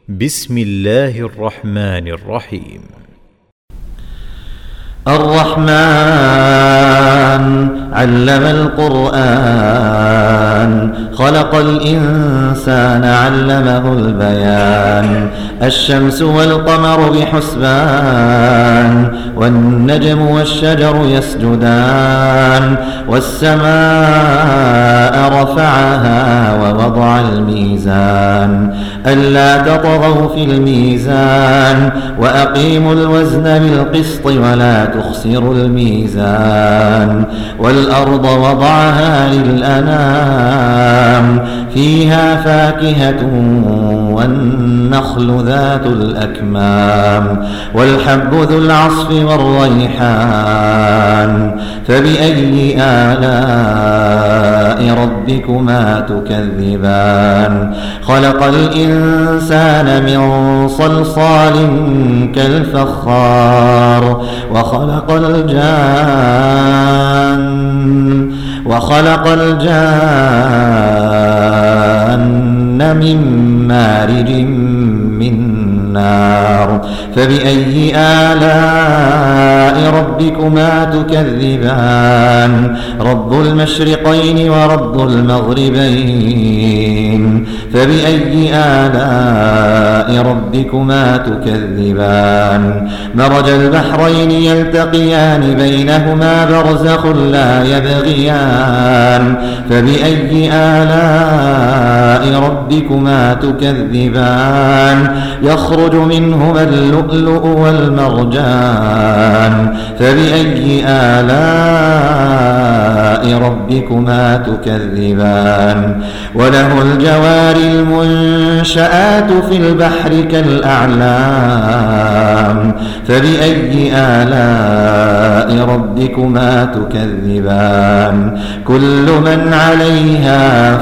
بسم الله الرحمن الرحيم. الرحمن علم القرآن خلق الإنسان علمه البيان. الشمس والقمر بحسبان والنجم والشجر يسجدان والسماء رفعها ووضع الميزان ألا تطغوا في الميزان وأقيموا الوزن بالقسط ولا تخسروا الميزان. والأرض وضعها للأنام فيها فاكهة والنخل ذات الأكمام والحب ذو العصف والريحان. فبأي آلاء ربكما تكذبان؟ خلق الإنسان من صلصال كالفخار وخلق الجان من مارج من نار. فبأي آلاء ربكما تكذبان؟ رب المشرقين ورب المغربين. فبأي آلاء ربكما تكذبان؟ مرج البحرين يلتقيان بينهما برزخ لا يبغيان. فبأي آلاء ربكما تكذبان؟ يخرج منهما اللؤلؤ والمرجان. فبأي آلاء ربكما تكذبان؟ وله الجوار المنشآت في البحر كالأعلام. فبأي آلاء ربكما تكذبان؟ كل من عليها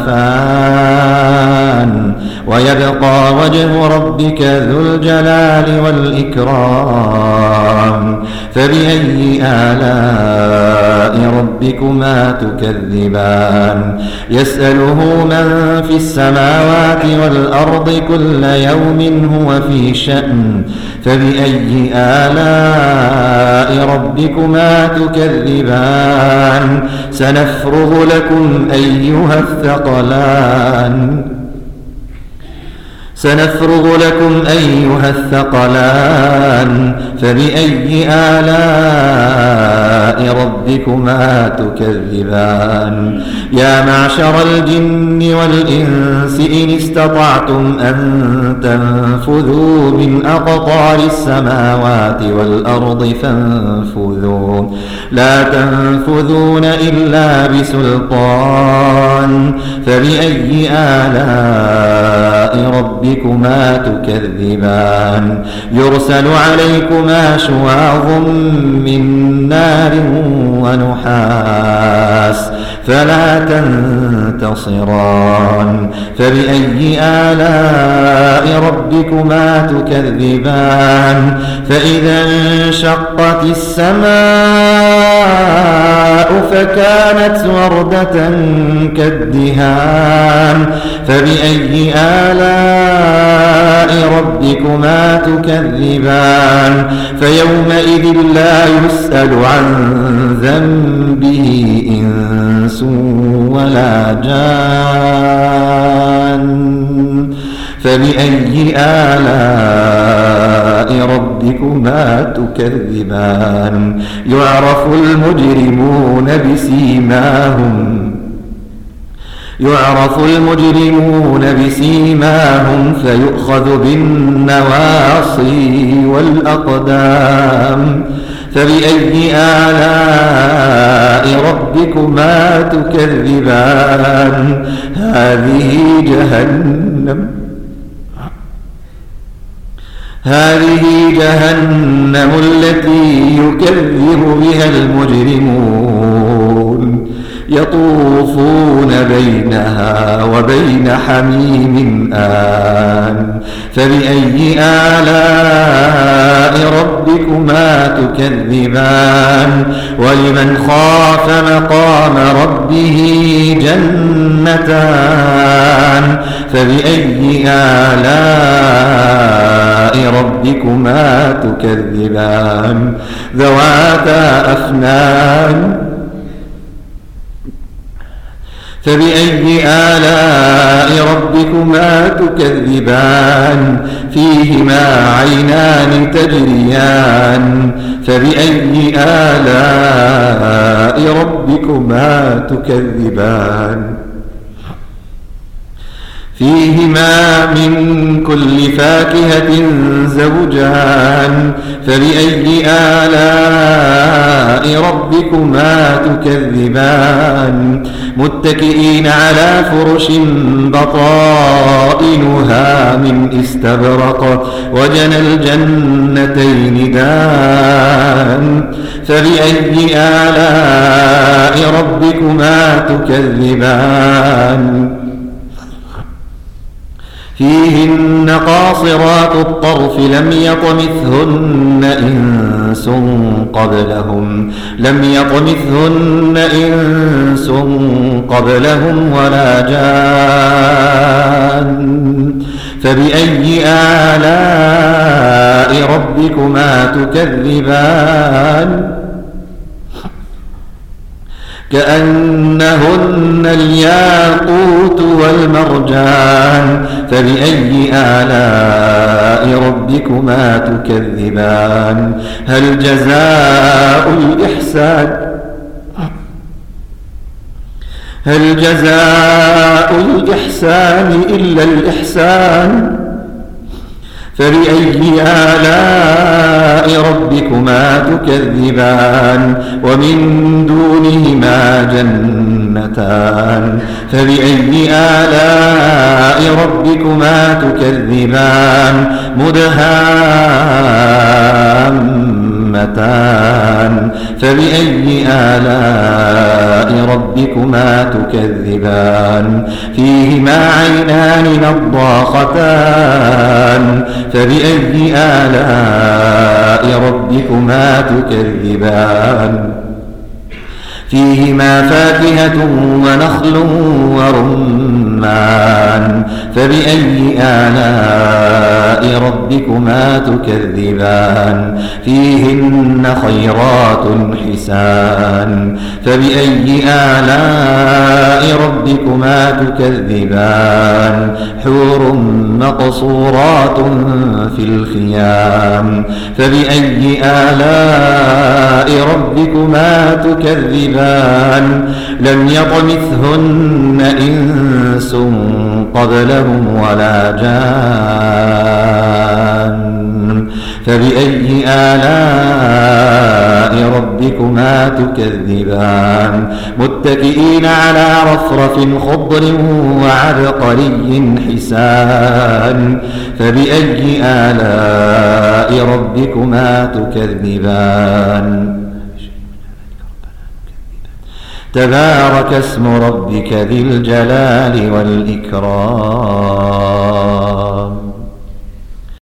فان ويبقى وجه ربك ذو الجلال والإكرام. فبأي آلاء ربكما تكذبان؟ يسأله من في السماوات والأرض كل يوم هو في شأن. فبأي آلاء ربكما تكذبان؟ سنفرغ لكم أيها الثقلان. فبأي آلاء ربكما تكذبان؟ يا معشر الجن والإنس إن استطعتم أن تنفذوا من أقطار السماوات والأرض فانفذوا لا تنفذون إلا بسلطان. فبأي آلاء ربكما تكذبان؟ يرسل عليكما شواظ من نار ونحاس فلا تنتصران. فبأي آلاء ربكما تكذبان؟ فإذا انشقت السماء فكانت وردة كالدهان. فبأي آلاء ربكما تكذبان؟ فيومئذ لا يسأل عن ذنبه إنس ولا جان. فبأي آلاء ربكما تكذبان؟ يعرف المجرمون بسيماهم فيؤخذ بالنواصي والأقدام. فبأي آلاء ربكما تكذبان؟ هذه جهنم التي يكذب بها المجرمون يطوفون بينها وبين حميم آن. فبأي آلاء ربكما تكذبان؟ ولمن خاف مقام ربه جنتان. فبأي آلاء ربكما تكذبان ذواتا أفنان فبأي آلاء ربكما تكذبان فيهما عينان تجريان فبأي آلاء ربكما تكذبان فيهما من كل فاكهة زوجان فبأي آلاء ربكما تكذبان متكئين على فرش بطائنها من استبرق وجنى الجنتين دان فبأي آلاء ربكما تكذبان فيهن قاصرات الطرف لم يطمثهن إنس قبلهم ولا جان فبأي آلاء ربكما تكذبان كأنهن الياقوت والمرجان فبأي آلاء ربكما تكذبان هل جزاء الإحسان إلا الإحسان فبأي آلاء ربكما تكذبان ومن دونهما جنتان فبأي آلاء ربكما تكذبان مدهامتان فبأي آلاء ربكما تكذبان فيهما عينان نضاختان فبأي آلاء ربكما تكذبان فيهما فاكهة ونخل ورمان فبأي آلاء ربكما تكذبان فيهن خيرات حسان فبأي آلاء ربكما تكذبان حور مقصورات في الخيام فبأي آلاء ربكما تكذبان لم يطمثهن إنس قبلهم ولا جان فبأي آلاء ربكما تكذبان متكئين على رفرف خضر وعبقري حسان فبأي آلاء ربكما تكذبان تبارك اسم ربك ذي الجلال والإكرام